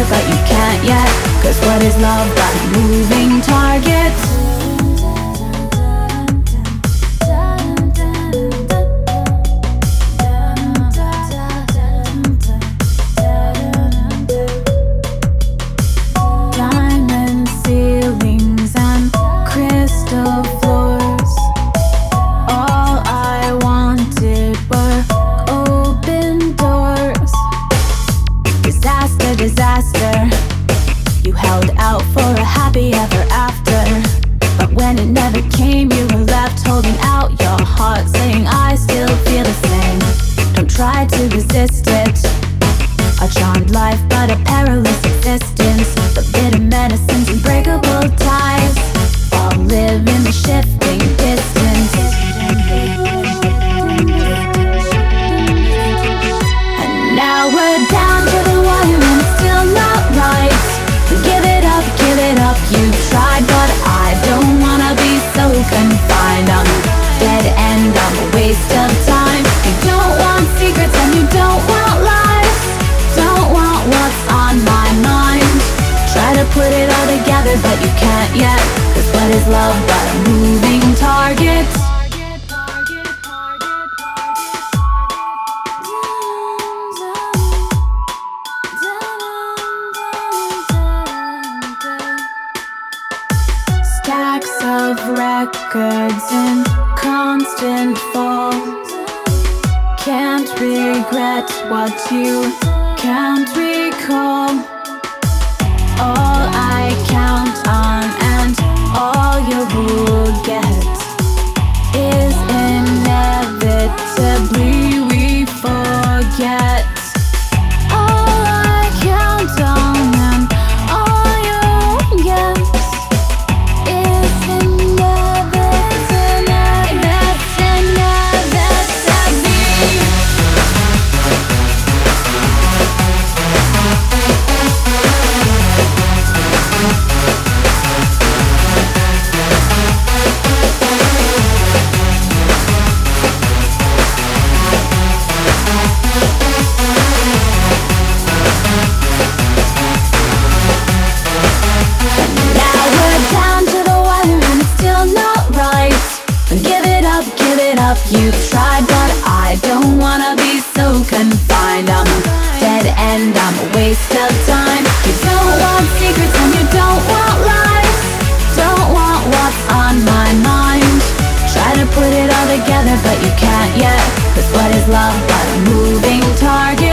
but you can't yet. Cause what is love but a moving target? Diamond ceilings and crystal floors. All I wanted were open doors. Disaster, disaster. You held out for a happy ever after, but when it never came, you were left holding out your heart, saying I still feel the same. Don't try to resist it. A charmed life, but a perilous existence. The bitter medicines, unbreakable ties, all live in the shifting distance. And now we're down to the wire and it's still not right. Give it up, you've tried, but I don't wanna be so confined. I'm a dead end, I'm a waste of time. You don't want secrets and you don't want lies. Don't want what's on my mind. Try to put it all together, but you can't yet. Cause what is love but a moving target? Stacks of records in constant fall. Can't regret what you can't recall. All I count on and all you will get is inevitably we forget. All I count on and all you get is you've tried, but I don't wanna be so confined. I'm a dead end, I'm a waste of time. You don't want secrets and you don't want lies. Don't want what's on my mind. Try to put it all together, but you can't yet. Cause what is love but a moving target?